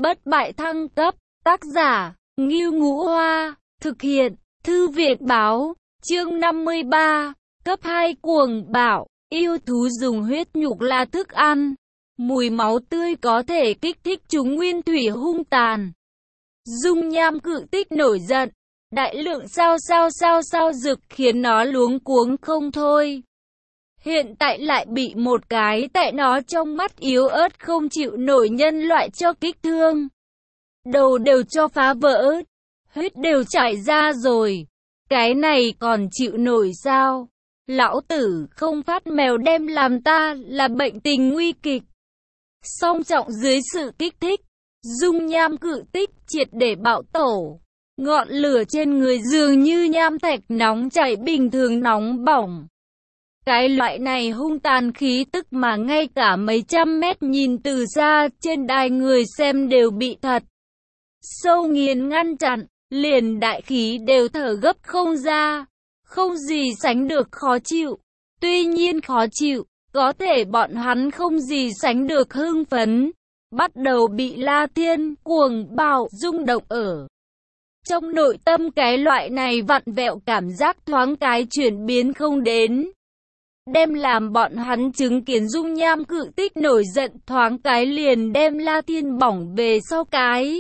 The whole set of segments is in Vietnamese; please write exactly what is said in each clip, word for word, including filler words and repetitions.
bất bại thăng cấp, tác giả, Ngưu Ngũ Hoa, thực hiện, Thư viện Báo, chương năm mươi ba, cấp hai cuồng bạo, yêu thú dùng huyết nhục là thức ăn, mùi máu tươi có thể kích thích chúng nguyên thủy hung tàn. Dung nham cự tích nổi giận, đại lượng sao sao sao sao rực khiến nó luống cuống không thôi. Hiện tại lại bị một cái tại nó trong mắt yếu ớt không chịu nổi nhân loại cho kích thương. Đầu đều cho phá vỡ, huyết đều chảy ra rồi. Cái này còn chịu nổi sao? Lão tử không phát mèo đem làm ta là bệnh tình nguy kịch. Song trọng dưới sự kích thích, dung nham cự tích triệt để bạo tổ. Ngọn lửa trên người dường như nham thạch nóng chảy bình thường nóng bỏng. Cái loại này hung tàn khí tức mà ngay cả mấy trăm mét nhìn từ xa trên đài người xem đều bị thật sâu nghiền ngăn chặn, liền đại khí đều thở gấp không ra, không gì sánh được khó chịu. Tuy nhiên khó chịu, có thể bọn hắn không gì sánh được hưng phấn, bắt đầu bị La Thiên cuồng bạo rung động ở. Trong nội tâm cái loại này vặn vẹo cảm giác thoáng cái chuyển biến không đến. Đem làm bọn hắn chứng kiến dung nham cự tích nổi giận thoáng cái liền đem La Thiên bỏng về sau cái.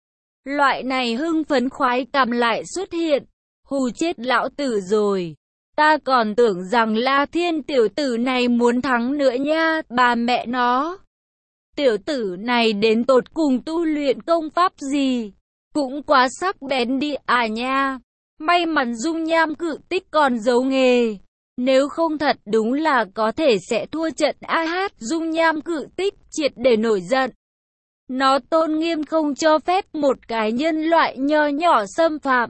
Loại này hưng phấn khoái cảm lại xuất hiện. Hù chết lão tử rồi. Ta còn tưởng rằng La Thiên tiểu tử này muốn thắng nữa nha, bà mẹ nó. Tiểu tử này đến tột cùng tu luyện công pháp gì? Cũng quá sắc bén đi à nha. May mắn dung nham cự tích còn giấu nghề. Nếu không thật đúng là có thể sẽ thua trận a hát. Dung nham cự tích triệt để nổi giận. Nó tôn nghiêm không cho phép một cái nhân loại nho nhỏ xâm phạm.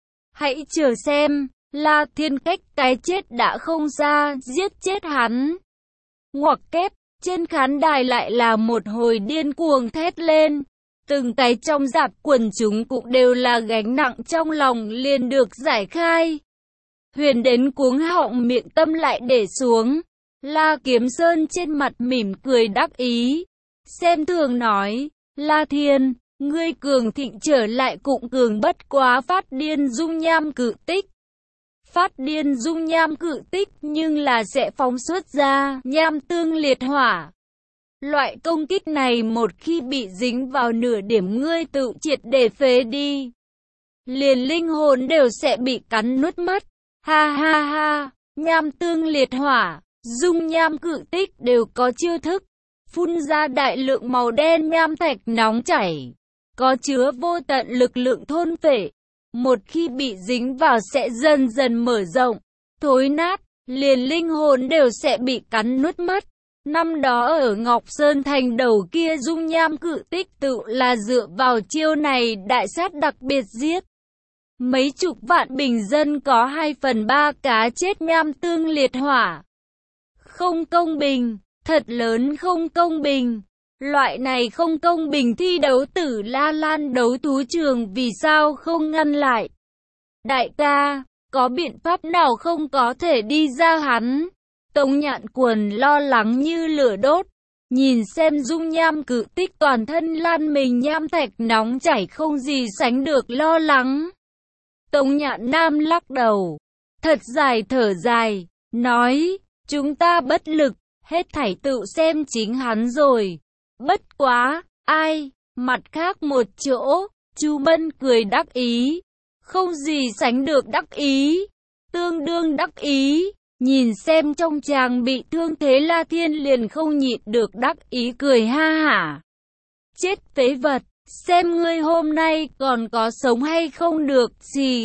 Hãy chờ xem, La Thiên cách cái chết đã không xa, giết chết hắn. Ngoặc kép, trên khán đài lại là một hồi điên cuồng thét lên. Từng cái trong dạp quần chúng cũng đều là gánh nặng trong lòng liền được giải khai. Huyền đến cuống họng miệng tâm lại để xuống. La Kiếm Sơn trên mặt mỉm cười đắc ý. Xem thường nói, La Thiên, ngươi cường thịnh trở lại cũng cường bất quá phát điên dung nham cự tích. Phát điên dung nham cự tích nhưng là sẽ phóng xuất ra nham tương liệt hỏa. Loại công kích này một khi bị dính vào nửa điểm ngươi tự triệt để phế đi. Liền linh hồn đều sẽ bị cắn nuốt mất. Ha ha ha, nham tương liệt hỏa, dung nham cự tích đều có chiêu thức. Phun ra đại lượng màu đen nham thạch nóng chảy. Có chứa vô tận lực lượng thôn phệ. Một khi bị dính vào sẽ dần dần mở rộng, thối nát, liền linh hồn đều sẽ bị cắn nuốt mất. Năm đó ở Ngọc Sơn Thành đầu kia dung nham cự tích tự là dựa vào chiêu này đại sát đặc biệt giết. Mấy chục vạn bình dân có hai phần ba cá chết nham tương liệt hỏa. Không công bình, thật lớn không công bình. Loại này không công bình thi đấu tử La Lan đấu thú trường vì sao không ngăn lại? Đại ca, có biện pháp nào không có thể đi ra hắn? Tống Nhạn Quần lo lắng như lửa đốt. Nhìn xem dung nham cự tích toàn thân lan mình nham thạch nóng chảy không gì sánh được lo lắng. Tống Nhạn Nam lắc đầu. Thật dài thở dài. Nói, chúng ta bất lực. Hết thảy tự xem chính hắn rồi. Bất quá, ai, mặt khác một chỗ, Chu Bân cười đắc ý, không gì sánh được đắc ý, tương đương đắc ý, nhìn xem trong chàng bị thương thế La Thiên liền không nhịn được đắc ý cười ha hả. Chết phế vật, xem ngươi hôm nay còn có sống hay không được gì.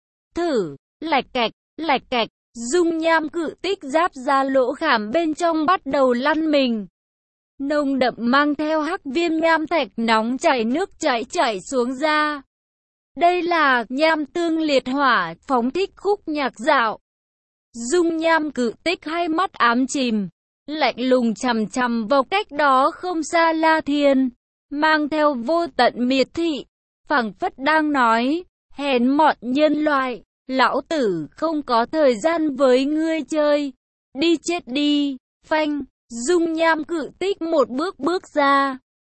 Thử, lạch cạch, lạch cạch, dung nham cự tích giáp ra lỗ khảm bên trong bắt đầu lăn mình. Nồng đậm mang theo hắc viêm nham thạch nóng chảy nước chảy chảy xuống ra. Đây là nham tương liệt hỏa, phóng thích khúc nhạc dạo. Dung nham cự tích hai mắt ám chìm, lạnh lùng chằm chằm vào cách đó không xa La Thiên, mang theo vô tận miệt thị, phảng phất đang nói, hèn mọn nhân loại, lão tử không có thời gian với ngươi chơi, đi chết đi, phanh. Dung nham cự tích một bước bước ra,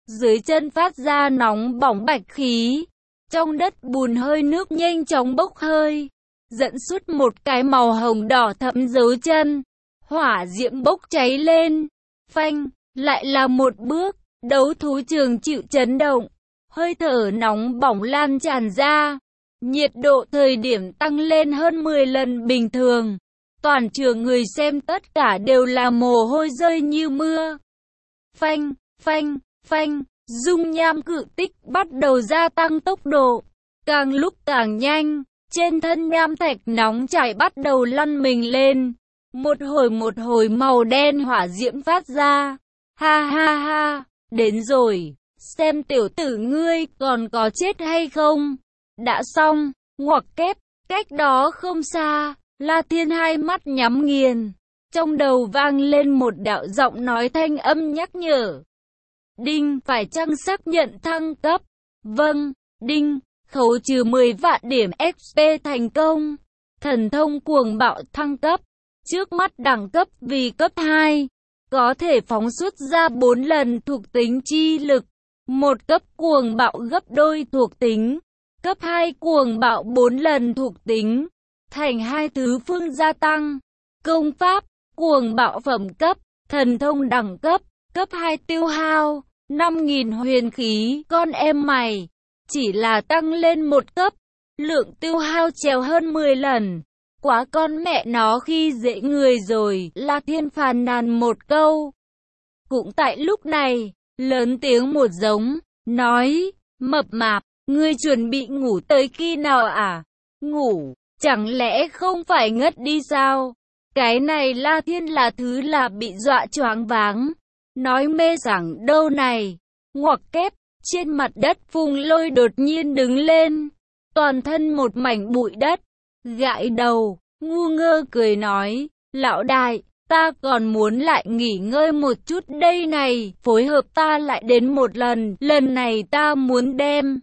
dưới chân phát ra nóng bỏng bạch khí. Trong đất bùn hơi nước nhanh chóng bốc hơi, dẫn xuất một cái màu hồng đỏ thẫm dấu chân. Hỏa diễm bốc cháy lên. Phanh, lại là một bước, đấu thú trường chịu chấn động. Hơi thở nóng bỏng lan tràn ra. Nhiệt độ thời điểm tăng lên hơn mười lần bình thường. Toàn trường người xem tất cả đều là mồ hôi rơi như mưa. Phanh, phanh, phanh, dung nham cự tích bắt đầu gia tăng tốc độ. Càng lúc càng nhanh, trên thân nham thạch nóng chảy bắt đầu lăn mình lên. Một hồi một hồi màu đen hỏa diễm phát ra. Ha ha ha, đến rồi, xem tiểu tử ngươi còn có chết hay không. Đã xong, ngoặc kép, cách đó không xa, La Thiên hai mắt nhắm nghiền. Trong đầu vang lên một đạo giọng nói thanh âm nhắc nhở. Đinh, phải chăng xác nhận thăng cấp? Vâng, đinh, khấu trừ mười vạn điểm ích pê thành công. Thần thông cuồng bạo thăng cấp. Trước mắt đẳng cấp vì cấp hai. Có thể phóng xuất ra bốn lần thuộc tính chi lực. Một cấp cuồng bạo gấp đôi thuộc tính. Cấp hai cuồng bạo bốn lần thuộc tính. Thành hai thứ phương gia tăng. Công pháp, cuồng bạo phẩm cấp, thần thông đẳng cấp, cấp hai tiêu hao, năm nghìn huyền khí, con em mày. Chỉ là tăng lên một cấp, lượng tiêu hao trèo hơn mười lần. Quá con mẹ nó khi dễ người rồi, La Thiên phàn nàn một câu. Cũng tại lúc này, lớn tiếng một giống, nói, mập mạp, ngươi chuẩn bị ngủ tới khi nào à? Ngủ, chẳng lẽ không phải ngất đi sao? Cái này La Thiên là thứ là bị dọa choáng váng. Nói mê sảng đâu này. Ngoặc kép, trên mặt đất Phùng Lôi đột nhiên đứng lên. Toàn thân một mảnh bụi đất. Gãi đầu, ngu ngơ cười nói. Lão đại, ta còn muốn lại nghỉ ngơi một chút đây này. Phối hợp ta lại đến một lần. Lần này ta muốn đem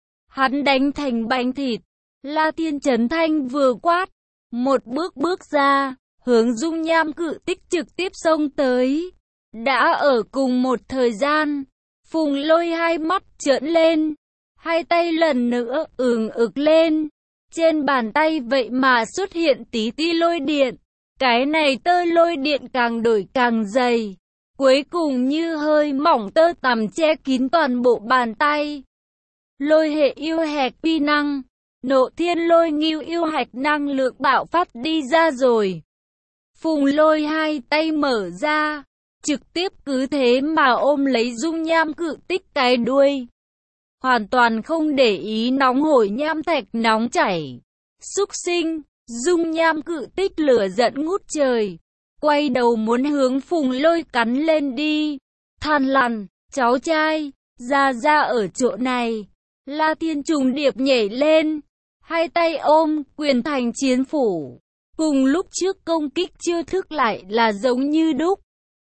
hắn đánh thành bánh thịt. La Thiên Chấn Thanh vừa quát. Một bước bước ra. Hướng dung nham cự tích trực tiếp xông tới. Đã ở cùng một thời gian, Phùng Lôi hai mắt trợn lên, hai tay lần nữa ừng ực lên. Trên bàn tay vậy mà xuất hiện tí ti lôi điện. Cái này tơ lôi điện càng đổi càng dày, cuối cùng như hơi mỏng tơ tằm che kín toàn bộ bàn tay. Lôi hệ yêu hạch pi năng, nộ thiên lôi nghiêu yêu hạch năng lượng bạo phát đi ra rồi. Phùng Lôi hai tay mở ra, trực tiếp cứ thế mà ôm lấy dung nham cự tích cái đuôi. Hoàn toàn không để ý nóng hổi nham thạch nóng chảy. Súc sinh, dung nham cự tích lửa giận ngút trời. Quay đầu muốn hướng Phùng Lôi cắn lên đi. Than lằn, cháu trai, ra ra ở chỗ này. La Thiên trùng điệp nhảy lên, hai tay ôm, quyền thành chiến phủ. Cùng lúc trước công kích chiêu thức lại là giống như đúc.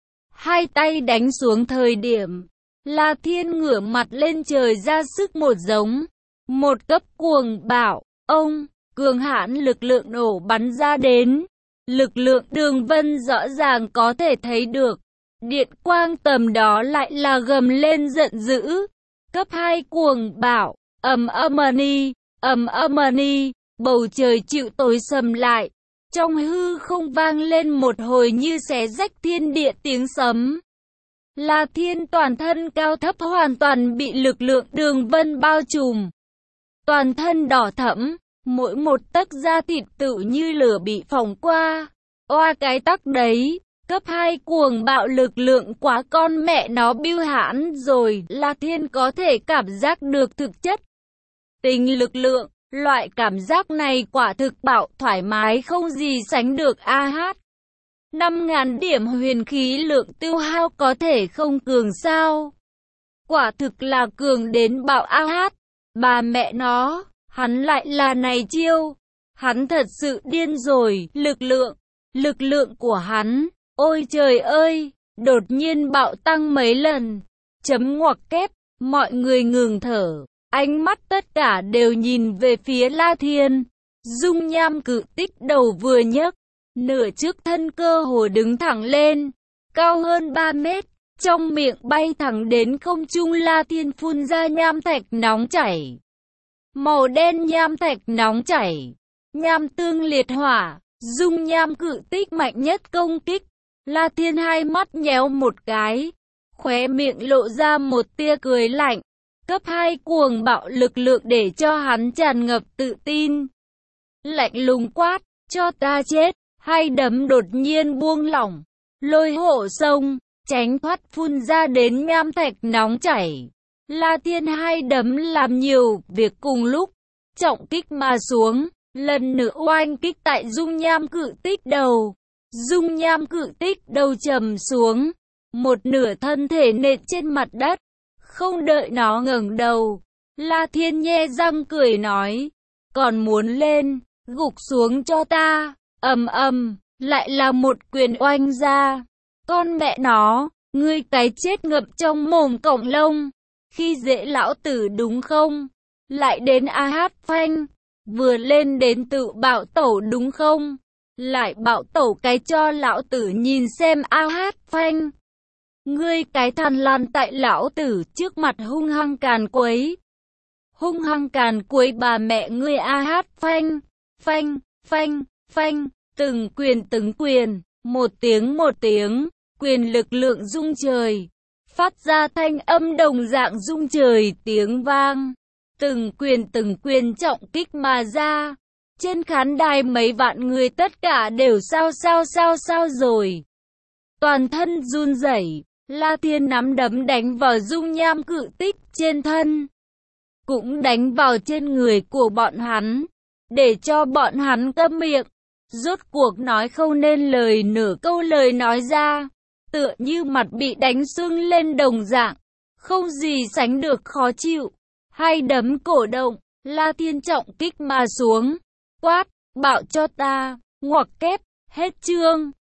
Hai tay đánh xuống thời điểm, La Thiên ngửa mặt lên trời ra sức một giống. Một cấp cuồng bạo, ông, cường hãn lực lượng nổ bắn ra đến. Lực lượng đường vân rõ ràng có thể thấy được. Điện quang tầm đó lại là gầm lên giận dữ. Cấp hai cuồng bạo, ầm âm-ni, ầm âm-ni, bầu trời chịu tối sầm lại. Trong hư không vang lên một hồi như xé rách thiên địa tiếng sấm. La Thiên toàn thân cao thấp hoàn toàn bị lực lượng đường vân bao trùm. Toàn thân đỏ thẫm, mỗi một tấc da thịt tự như lửa bị phỏng qua. Oa cái tắc đấy, cấp hai cuồng bạo lực lượng quá con mẹ nó biêu hãn rồi. La Thiên có thể cảm giác được thực chất tình lực lượng. Loại cảm giác này quả thực bạo thoải mái không gì sánh được a hát. năm nghìn điểm huyền khí lượng tiêu hao có thể không cường sao. Quả thực là cường đến bạo a hát. Bà mẹ nó, hắn lại là này chiêu. Hắn thật sự điên rồi, lực lượng, lực lượng của hắn. Ôi trời ơi, đột nhiên bạo tăng mấy lần. Chấm ngoặc kép, mọi người ngừng thở. Ánh mắt tất cả đều nhìn về phía La Thiên. Dung nham cự tích đầu vừa nhấc, nửa trước thân cơ hồ đứng thẳng lên, cao hơn ba mét. trong miệng bay thẳng đến không trung. La Thiên phun ra nham thạch nóng chảy. Màu đen nham thạch nóng chảy. Nham tương liệt hỏa, dung nham cự tích mạnh nhất công kích. La Thiên hai mắt nhéo một cái, khóe miệng lộ ra một tia cười lạnh. Cấp hai cuồng bạo lực lượng để cho hắn tràn ngập tự tin. Lạnh lùng quát, cho ta chết. Hai đấm đột nhiên buông lỏng, lôi hộ sông, tránh thoát phun ra đến nham thạch nóng chảy. La Thiên hai đấm làm nhiều việc cùng lúc, trọng kích mà xuống, lần nữa oanh kích tại dung nham cự tích đầu. Dung nham cự tích đầu trầm xuống, một nửa thân thể nện trên mặt đất. Không đợi nó ngẩng đầu, La Thiên nhe răng cười nói, còn muốn lên, gục xuống cho ta. Ầm ầm, lại là một quyền oanh ra. Con mẹ nó, ngươi cái chết ngập trong mồm cổng lông, khi dễ lão tử đúng không? Lại đến a hát phanh, vừa lên đến tự bạo tẩu đúng không? Lại bạo tẩu cái cho lão tử nhìn xem a hát phanh. Ngươi cái thằn lằn tại lão tử trước mặt hung hăng càn quấy. Hung hăng càn quấy bà mẹ ngươi a hát phanh, phanh, phanh, phanh, từng quyền từng quyền, một tiếng một tiếng, quyền lực lượng rung trời, phát ra thanh âm đồng dạng rung trời tiếng vang. Từng quyền từng quyền trọng kích mà ra. Trên khán đài mấy vạn người tất cả đều sao sao sao sao rồi. Toàn thân run rẩy. La Thiên nắm đấm đánh vào dung nham cự tích trên thân, cũng đánh vào trên người của bọn hắn, để cho bọn hắn câm miệng, rốt cuộc nói không nên lời nửa câu lời nói ra, tựa như mặt bị đánh sưng lên đồng dạng, không gì sánh được khó chịu. Hai đấm cổ động, La Thiên trọng kích mà xuống, quát, bạo cho ta, ngoặc kép, hết chương.